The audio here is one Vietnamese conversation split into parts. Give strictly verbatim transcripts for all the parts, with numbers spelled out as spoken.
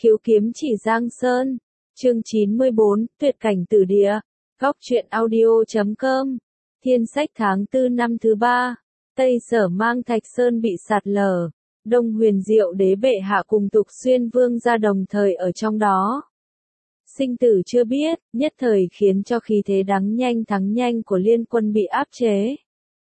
Khiếu kiếm chỉ Giang Sơn. Chương chín mươi bốn, Tuyệt cảnh tử địa. Góc truyện audio chấm com. Thiên sách tháng tư năm thứ ba. Tây Sở Mang Thạch Sơn bị sạt lở. Đông Huyền Diệu Đế bệ hạ cùng Tục Xuyên Vương ra đồng thời ở trong đó. Sinh tử chưa biết, nhất thời khiến cho khí thế đắng nhanh thắng nhanh của liên quân bị áp chế.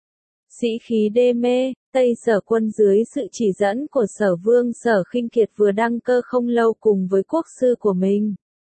Sĩ khí đê mê, Tây Sở quân dưới sự chỉ dẫn của Sở Vương Sở Khinh Kiệt vừa đăng cơ không lâu cùng với quốc sư của mình.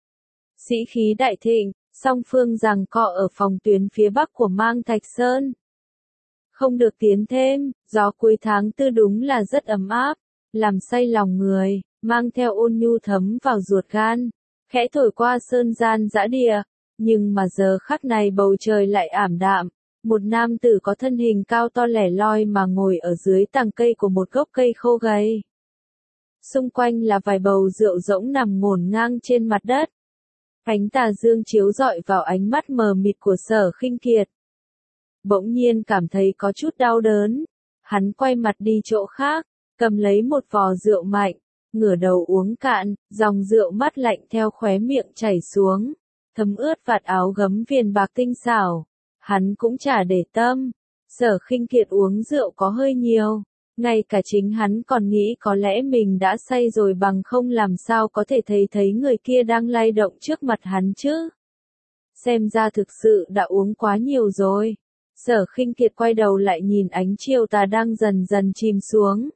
Sĩ khí đại thịnh, song phương giằng co ở phòng tuyến phía bắc của Mang Thạch Sơn. Không được tiến thêm, gió cuối tháng tư đúng là rất ấm áp, làm say lòng người, mang theo ôn nhu thấm vào ruột gan, khẽ thổi qua sơn gian dã địa, nhưng mà giờ khắc này bầu trời lại ảm đạm. Một nam tử có thân hình cao to lẻ loi mà ngồi ở dưới tàng cây của một gốc cây khô gầy. Xung quanh là vài bầu rượu rỗng nằm ngổn ngang trên mặt đất. Ánh tà dương chiếu rọi vào ánh mắt mờ mịt của Sở Khinh Kiệt. Bỗng nhiên cảm thấy có chút đau đớn. Hắn quay mặt đi chỗ khác, cầm lấy một vò rượu mạnh, ngửa đầu uống cạn, dòng rượu mát lạnh theo khóe miệng chảy xuống, thấm ướt vạt áo gấm viền bạc tinh xảo. Hắn cũng chả để tâm, Sở Khinh Kiệt uống rượu có hơi nhiều, ngay cả chính hắn còn nghĩ có lẽ mình đã say rồi bằng không làm sao có thể thấy thấy người kia đang lay động trước mặt hắn chứ. Xem ra thực sự đã uống quá nhiều rồi. Sở Khinh Kiệt quay đầu lại nhìn ánh chiều tà đang dần dần chìm xuống.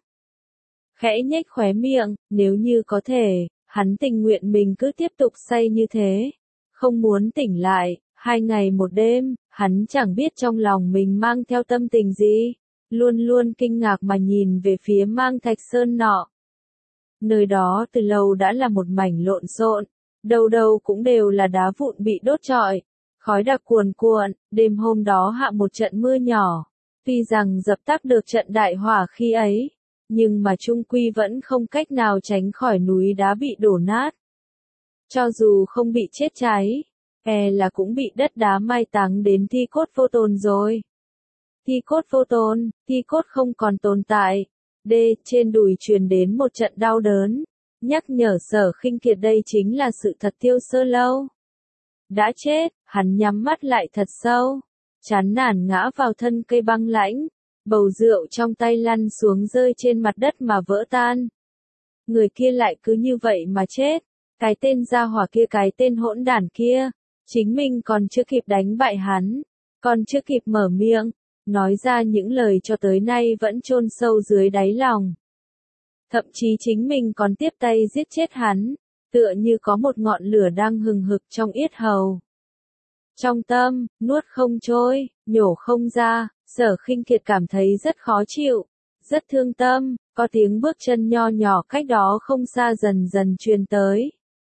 Khẽ nhếch khóe miệng, nếu như có thể, hắn tình nguyện mình cứ tiếp tục say như thế, không muốn tỉnh lại. Hai ngày một đêm, hắn chẳng biết trong lòng mình mang theo tâm tình gì, luôn luôn kinh ngạc mà nhìn về phía Mang Thạch Sơn nọ. Nơi đó từ lâu đã là một mảnh lộn xộn, đâu đâu cũng đều là đá vụn bị đốt trọi, khói đặc cuồn cuộn. Đêm hôm đó hạ một trận mưa nhỏ, tuy rằng dập tắt được trận đại hỏa khi ấy, nhưng mà chung quy vẫn không cách nào tránh khỏi núi đá bị đổ nát. Cho dù không bị chết cháy, e là cũng bị đất đá mai táng đến thi cốt vô tồn rồi. Thi cốt vô tồn, thi cốt không còn tồn tại. D. Trên đùi truyền đến một trận đau đớn, nhắc nhở Sở Khinh Kiệt đây chính là sự thật. Tiêu Sơ Lâu đã chết, hắn nhắm mắt lại thật sâu, chán nản ngã vào thân cây băng lãnh, bầu rượu trong tay lăn xuống rơi trên mặt đất mà vỡ tan. Người kia lại cứ như vậy mà chết, cái tên gia hỏa kia, cái tên hỗn đản kia. Chính mình còn chưa kịp đánh bại hắn, còn chưa kịp mở miệng, nói ra những lời cho tới nay vẫn chôn sâu dưới đáy lòng. Thậm chí chính mình còn tiếp tay giết chết hắn, tựa như có một ngọn lửa đang hừng hực trong yết hầu. Trong tâm, nuốt không trôi, nhổ không ra, Sở Khinh Kiệt cảm thấy rất khó chịu, rất thương tâm, có tiếng bước chân nho nhỏ cách đó không xa dần dần truyền tới.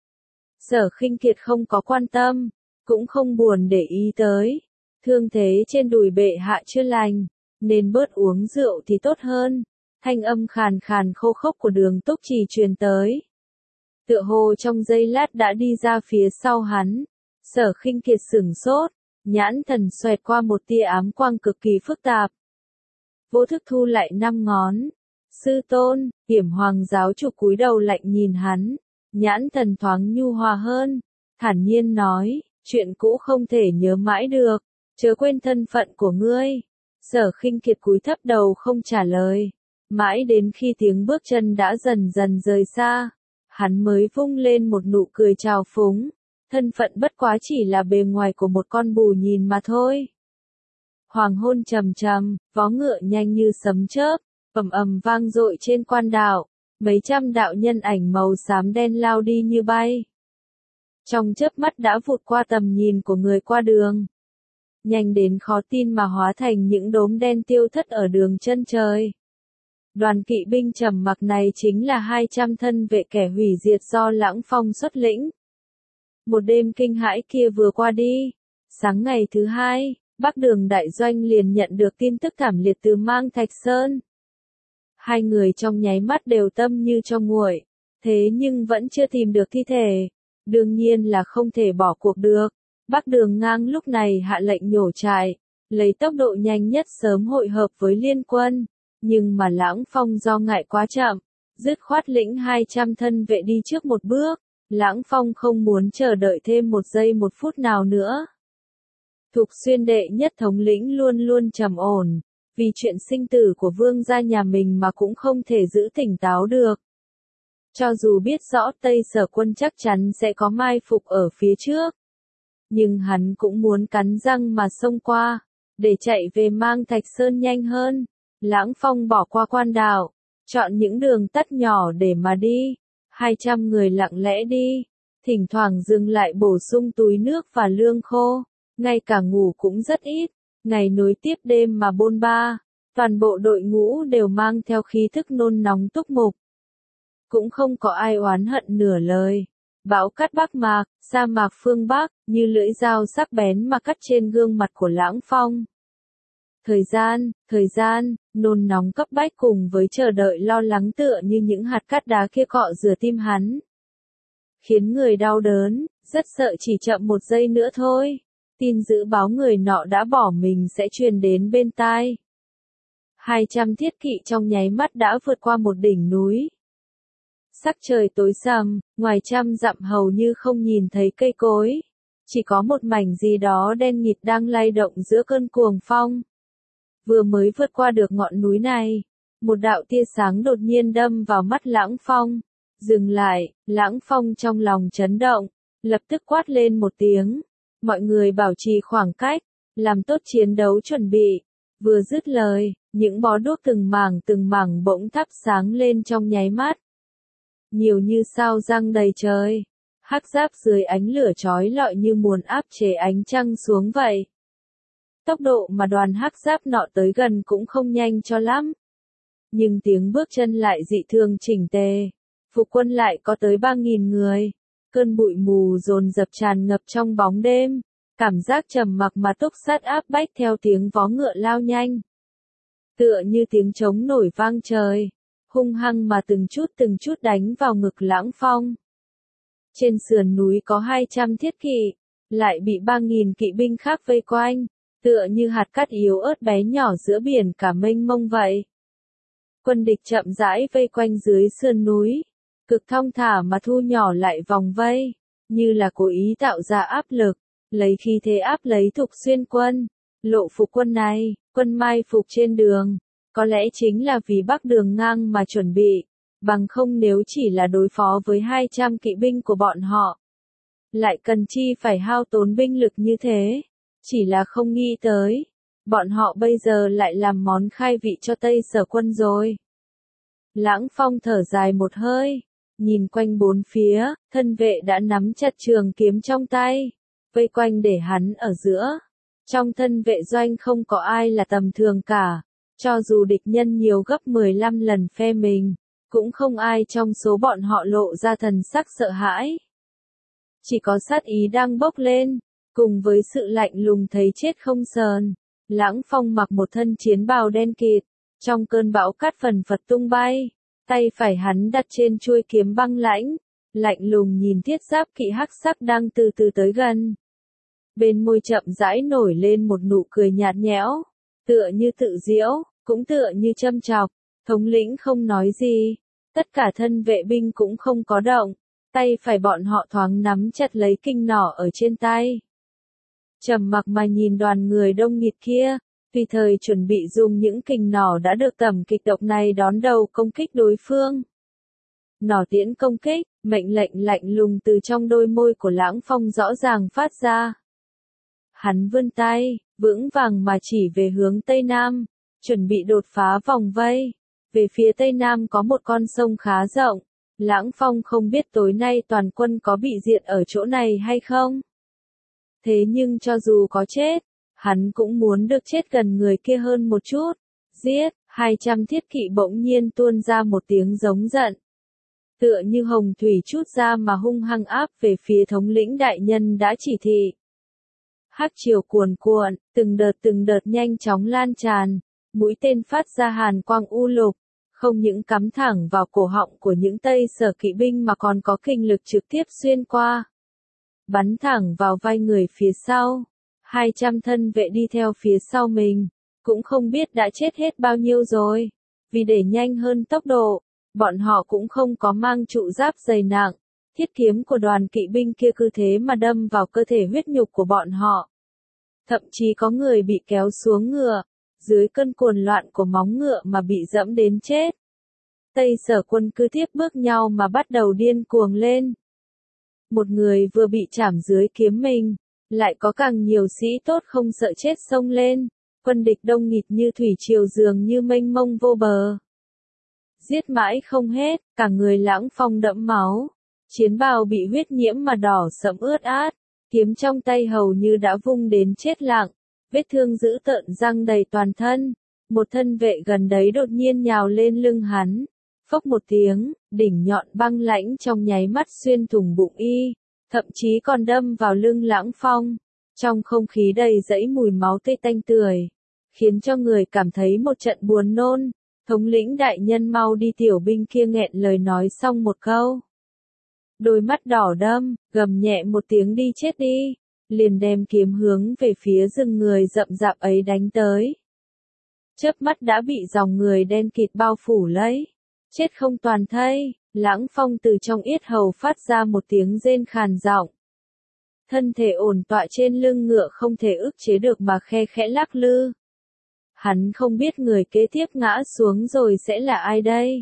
Sở Khinh Kiệt không có quan tâm, cũng không buồn để ý tới. Thương thế trên đùi bệ hạ chưa lành, nên bớt uống rượu thì tốt hơn. Thanh âm khàn khàn khô khốc của Đường Túc Trì truyền tới. Tựa hồ trong giây lát đã đi ra phía sau hắn. Sở Khinh Kiệt sửng sốt, nhãn thần xoẹt qua một tia ám quang cực kỳ phức tạp. Vô thức thu lại năm ngón. Sư tôn, Hiểm Hoàng giáo chủ cúi đầu lạnh nhìn hắn, nhãn thần thoáng nhu hòa hơn, thản nhiên nói. Chuyện cũ không thể nhớ mãi được, chớ quên thân phận của ngươi. Sở Khinh Kiệt cúi thấp đầu không trả lời, mãi đến khi tiếng bước chân đã dần dần rời xa, hắn mới vung lên một nụ cười trào phúng. Thân phận bất quá chỉ là bề ngoài của một con bù nhìn mà thôi. Hoàng hôn trầm trầm, vó ngựa nhanh như sấm chớp, ầm ầm vang dội trên quan đạo, mấy trăm đạo nhân ảnh màu xám đen lao đi như bay. Trong chớp mắt đã vụt qua tầm nhìn của người qua đường. Nhanh đến khó tin mà hóa thành những đốm đen tiêu thất ở đường chân trời. Đoàn kỵ binh trầm mặc này chính là hai trăm thân vệ kẻ hủy diệt do Lãng Phong xuất lĩnh. Một đêm kinh hãi kia vừa qua đi. Sáng ngày thứ hai, Bắc Đường đại doanh liền nhận được tin tức thảm liệt từ Mang Thạch Sơn. Hai người trong nháy mắt đều tâm như cho nguội, thế nhưng vẫn chưa tìm được thi thể. Đương nhiên là không thể bỏ cuộc được. Bắc Đường Ngang lúc này hạ lệnh nhổ trại, lấy tốc độ nhanh nhất sớm hội hợp với liên quân. Nhưng mà Lãng Phong do ngại quá chậm, dứt khoát lĩnh hai trăm thân vệ đi trước một bước. Lãng Phong không muốn chờ đợi thêm một giây một phút nào nữa. Thục Xuyên đệ nhất thống lĩnh luôn luôn trầm ổn, vì chuyện sinh tử của vương gia nhà mình mà cũng không thể giữ tỉnh táo được. Cho dù biết rõ Tây Sở quân chắc chắn sẽ có mai phục ở phía trước, nhưng hắn cũng muốn cắn răng mà xông qua, để chạy về Mang Thạch Sơn nhanh hơn. Lãng Phong bỏ qua quan đạo, chọn những đường tắt nhỏ để mà đi. hai trăm người lặng lẽ đi, thỉnh thoảng dừng lại bổ sung túi nước và lương khô, ngay cả ngủ cũng rất ít, ngày nối tiếp đêm mà bôn ba, toàn bộ đội ngũ đều mang theo khí thức nôn nóng túc mục. Cũng không có ai oán hận nửa lời. Bão cát Bắc Mạc, sa mạc phương Bắc, như lưỡi dao sắc bén mà cắt trên gương mặt của Lãng Phong. Thời gian, thời gian, nôn nóng cấp bách cùng với chờ đợi lo lắng tựa như những hạt cát đá kia cọ rửa tim hắn. Khiến người đau đớn, rất sợ chỉ chậm một giây nữa thôi. Tin dữ báo người nọ đã bỏ mình sẽ truyền đến bên tai. hai trăm thiết kỵ trong nháy mắt đã vượt qua một đỉnh núi. Sắc trời tối sầm, ngoài trăm dặm hầu như không nhìn thấy cây cối. Chỉ có một mảnh gì đó đen nghịt đang lay động giữa cơn cuồng phong. Vừa mới vượt qua được ngọn núi này, một đạo tia sáng đột nhiên đâm vào mắt Lãng Phong. Dừng lại, Lãng Phong trong lòng chấn động, lập tức quát lên một tiếng. Mọi người bảo trì khoảng cách, làm tốt chiến đấu chuẩn bị. Vừa dứt lời, những bó đuốc từng mảng từng mảng bỗng thắp sáng lên trong nháy mắt. Nhiều như sao răng đầy trời, hắc giáp dưới ánh lửa chói lọi như muốn áp chế ánh trăng xuống vậy. Tốc độ mà đoàn hắc giáp nọ tới gần cũng không nhanh cho lắm. Nhưng tiếng bước chân lại dị thường chỉnh tề. Phục quân lại có tới ba nghìn người. Cơn bụi mù dồn dập tràn ngập trong bóng đêm. Cảm giác trầm mặc mà túc sát áp bách theo tiếng vó ngựa lao nhanh. Tựa như tiếng trống nổi vang trời. Hung hăng mà từng chút từng chút đánh vào ngực Lãng Phong. Trên sườn núi có hai trăm thiết kỵ, lại bị ba nghìn kỵ binh khác vây quanh, tựa như hạt cát yếu ớt bé nhỏ giữa biển cả mênh mông vậy. Quân địch chậm rãi vây quanh dưới sườn núi, cực thong thả mà thu nhỏ lại vòng vây, như là cố ý tạo ra áp lực, lấy khí thế áp lấy Thục Xuyên quân. Lộ phục quân này, quân mai phục trên đường, có lẽ chính là vì bắc đường ngang mà chuẩn bị, bằng không nếu chỉ là đối phó với hai trăm kỵ binh của bọn họ. Lại cần chi phải hao tốn binh lực như thế, chỉ là không nghĩ tới, bọn họ bây giờ lại làm món khai vị cho Tây Sở quân rồi. Lãng Phong thở dài một hơi, nhìn quanh bốn phía, thân vệ đã nắm chặt trường kiếm trong tay, vây quanh để hắn ở giữa. Trong thân vệ doanh không có ai là tầm thường cả. Cho dù địch nhân nhiều gấp mười lăm lần phe mình, cũng không ai trong số bọn họ lộ ra thần sắc sợ hãi. Chỉ có sát ý đang bốc lên, cùng với sự lạnh lùng thấy chết không sờn. Lãng Phong mặc một thân chiến bào đen kịt, trong cơn bão cát phần phật tung bay, tay phải hắn đặt trên chuôi kiếm băng lãnh, lạnh lùng nhìn thiết giáp kỵ hắc sắc đang từ từ tới gần. Bên môi chậm rãi nổi lên một nụ cười nhạt nhẽo. Tựa như tự giễu, cũng tựa như châm chọc, thống lĩnh không nói gì, tất cả thân vệ binh cũng không có động, tay phải bọn họ thoáng nắm chặt lấy kinh nỏ ở trên tay. Trầm mặc mà nhìn đoàn người đông nghịt kia, tùy thời chuẩn bị dùng những kình nỏ đã được tẩm kịch độc này đón đầu công kích đối phương. Nỏ tiễn công kích, mệnh lệnh lạnh lùng từ trong đôi môi của Lãng Phong rõ ràng phát ra. Hắn vươn tay, vững vàng mà chỉ về hướng Tây Nam, chuẩn bị đột phá vòng vây. Về phía Tây Nam có một con sông khá rộng, Lãng Phong không biết tối nay toàn quân có bị diệt ở chỗ này hay không. Thế nhưng cho dù có chết, hắn cũng muốn được chết gần người kia hơn một chút. Giết, hai trăm thiết kỵ bỗng nhiên tuôn ra một tiếng giống giận. Tựa như hồng thủy trút ra mà hung hăng áp về phía thống lĩnh đại nhân đã chỉ thị. Hắc triều cuồn cuộn, từng đợt từng đợt nhanh chóng lan tràn, mũi tên phát ra hàn quang u lục, không những cắm thẳng vào cổ họng của những Tây Sở kỵ binh mà còn có kinh lực trực tiếp xuyên qua. Bắn thẳng vào vai người phía sau, hai trăm thân vệ đi theo phía sau mình, cũng không biết đã chết hết bao nhiêu rồi, vì để nhanh hơn tốc độ, Bọn họ cũng không có mang trụ giáp dày nặng, thiết kiếm của đoàn kỵ binh kia cứ thế mà đâm vào cơ thể huyết nhục của bọn họ. Thậm chí có người bị kéo xuống ngựa, dưới cơn cuồng loạn của móng ngựa mà bị dẫm đến chết. Tây Sở quân cứ tiếp bước nhau mà bắt đầu điên cuồng lên. Một người vừa bị chảm dưới kiếm mình, lại có càng nhiều sĩ tốt không sợ chết xông lên, quân địch đông nghịt như thủy triều dường như mênh mông vô bờ. Giết mãi không hết, cả người Lãng Phong đẫm máu, chiến bào bị huyết nhiễm mà đỏ sẫm ướt át, kiếm trong tay hầu như đã vung đến chết lặng, vết thương dữ tợn răng đầy toàn thân. Một thân vệ gần đấy đột nhiên nhào lên lưng hắn, phốc một tiếng, đỉnh nhọn băng lãnh trong nháy mắt xuyên thủng bụng y, thậm chí còn đâm vào lưng Lãng Phong. Trong không khí đầy dẫy mùi máu tươi tanh tưởi, khiến cho người cảm thấy một trận buồn nôn. Thống lĩnh đại nhân mau đi, tiểu binh kia nghẹn lời nói xong một câu. Đôi mắt đỏ đâm, gầm nhẹ một tiếng đi chết đi, liền đem kiếm hướng về phía rừng người rậm rạp ấy đánh tới. Chớp mắt đã bị dòng người đen kịt bao phủ lấy, chết không toàn thây. Lãng Phong từ trong yết hầu phát ra một tiếng rên khàn giọng. Thân thể ổn tọa trên lưng ngựa không thể ức chế được mà khe khẽ lắc lư. Hắn không biết người kế tiếp ngã xuống rồi sẽ là ai đây.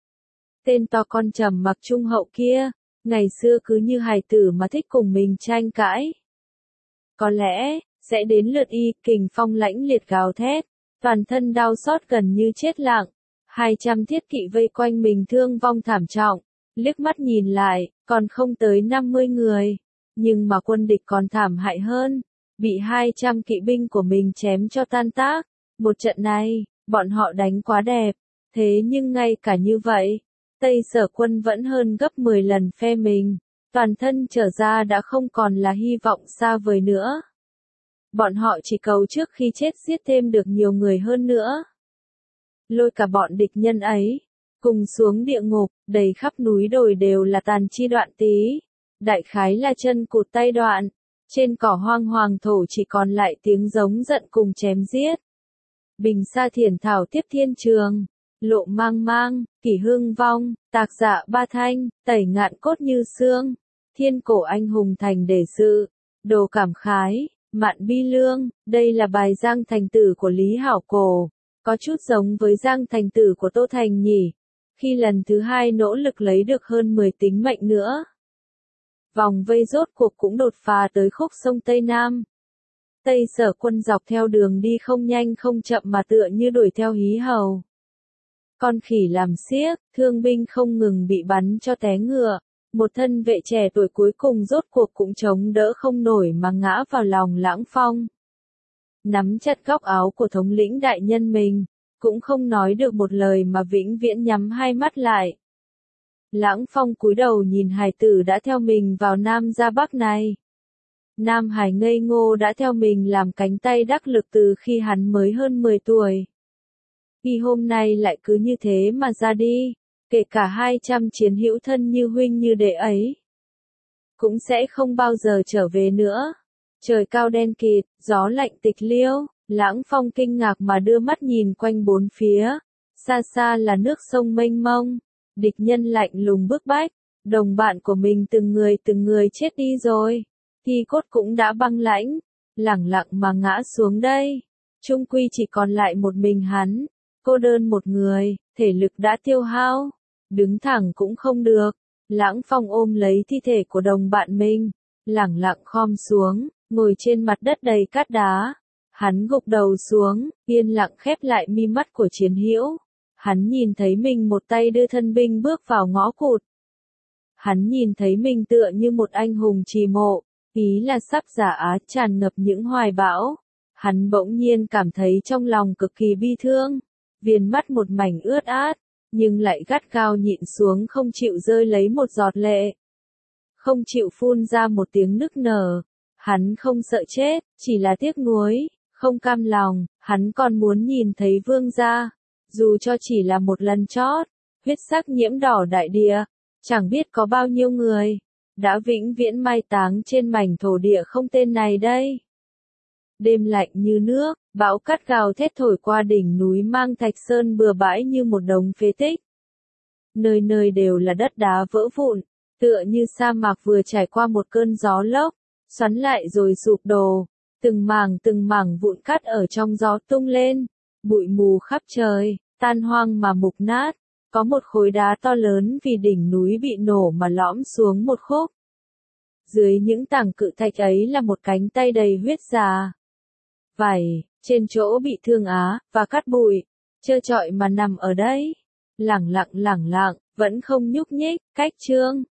Tên to con trầm mặc trung hậu kia, ngày xưa cứ như hài tử mà thích cùng mình tranh cãi. Có lẽ, sẽ đến lượt y. Kình Phong lãnh liệt gào thét, toàn thân đau xót gần như chết lặng. Hai trăm thiết kỵ vây quanh mình thương vong thảm trọng, liếc mắt nhìn lại, còn không tới năm mươi người. Nhưng mà quân địch còn thảm hại hơn, bị hai trăm kỵ binh của mình chém cho tan tác. Một trận này, bọn họ đánh quá đẹp, thế nhưng ngay cả như vậy, Tây Sở quân vẫn hơn gấp mười lần phe mình, toàn thân trở ra đã không còn là hy vọng xa vời nữa. Bọn họ chỉ cầu trước khi chết giết thêm được nhiều người hơn nữa. Lôi cả bọn địch nhân ấy, cùng xuống địa ngục, đầy khắp núi đồi đều là tàn chi đoạn tí, đại khái là chân cụt tay đoạn, trên cỏ hoang hoàng thổ chỉ còn lại tiếng giống giận cùng chém giết. Bình sa thiển thảo tiếp thiên trường, lộ mang mang, kỷ hương vong, tạc dạ ba thanh, tẩy ngạn cốt như xương, thiên cổ anh hùng thành để sự, đồ cảm khái, mạn bi lương. Đây là bài Giang Thành Tử của Lý Hảo Cổ, có chút giống với Giang Thành Tử của Tô Thành nhỉ, khi lần thứ hai nỗ lực lấy được hơn mười tính mệnh nữa. Vòng vây rốt cuộc cũng đột phá tới khúc sông Tây Nam. Tây Sở quân dọc theo đường đi không nhanh không chậm mà tựa như đuổi theo hí hầu. Con khỉ làm xiếc, thương binh không ngừng bị bắn cho té ngựa. Một thân vệ trẻ tuổi cuối cùng rốt cuộc cũng chống đỡ không nổi mà ngã vào lòng Lãng Phong. Nắm chặt góc áo của thống lĩnh đại nhân mình, cũng không nói được một lời mà vĩnh viễn nhắm hai mắt lại. Lãng Phong cúi đầu nhìn hài tử đã theo mình vào Nam ra Bắc này. Nam Hải ngây ngô đã theo mình làm cánh tay đắc lực từ khi hắn mới hơn mười tuổi. Khi hôm nay lại cứ như thế mà ra đi, kể cả hai trăm chiến hữu thân như huynh như đệ ấy, cũng sẽ không bao giờ trở về nữa. Trời cao đen kịt, gió lạnh tịch liêu, Lãng Phong kinh ngạc mà đưa mắt nhìn quanh bốn phía, xa xa là nước sông mênh mông, địch nhân lạnh lùng bức bách, đồng bạn của mình từng người từng người chết đi rồi. Thi cốt cũng đã băng lãnh, lẳng lặng mà ngã xuống đây. Trung quy chỉ còn lại một mình hắn, cô đơn một người, thể lực đã tiêu hao, đứng thẳng cũng không được. Lãng Phong ôm lấy thi thể của đồng bạn mình, lẳng lặng khom xuống, ngồi trên mặt đất đầy cát đá. Hắn gục đầu xuống, yên lặng khép lại mi mắt của chiến hữu. Hắn nhìn thấy mình một tay đưa thân binh bước vào ngõ cụt. Hắn nhìn thấy mình tựa như một anh hùng trì mộ. Ý là sắp giả á tràn ngập những hoài bão. Hắn bỗng nhiên cảm thấy trong lòng cực kỳ bi thương. Viền mắt một mảnh ướt át, nhưng lại gắt gao nhịn xuống không chịu rơi lấy một giọt lệ. Không chịu phun ra một tiếng nức nở. Hắn không sợ chết, chỉ là tiếc nuối, không cam lòng. Hắn còn muốn nhìn thấy vương gia. Dù cho chỉ là một lần chót, huyết sắc nhiễm đỏ đại địa. Chẳng biết có bao nhiêu người đã vĩnh viễn mai táng trên mảnh thổ địa không tên này đây. Đêm lạnh như nước, bão cát gào thét thổi qua đỉnh núi Mang Thạch Sơn bừa bãi như một đống phế tích. Nơi nơi đều là đất đá vỡ vụn, tựa như sa mạc vừa trải qua một cơn gió lốc, xoắn lại rồi sụp đổ, từng mảng từng mảng vụn cát ở trong gió tung lên, bụi mù khắp trời, tan hoang mà mục nát, có một khối đá to lớn vì đỉnh núi bị nổ mà lõm xuống một khúc. Dưới những tảng cự thạch ấy là một cánh tay đầy huyết già. Vảy, trên chỗ bị thương á, và cát bụi, trơ trọi mà nằm ở đấy. Lẳng lặng lẳng lặng, vẫn không nhúc nhích, cách chương.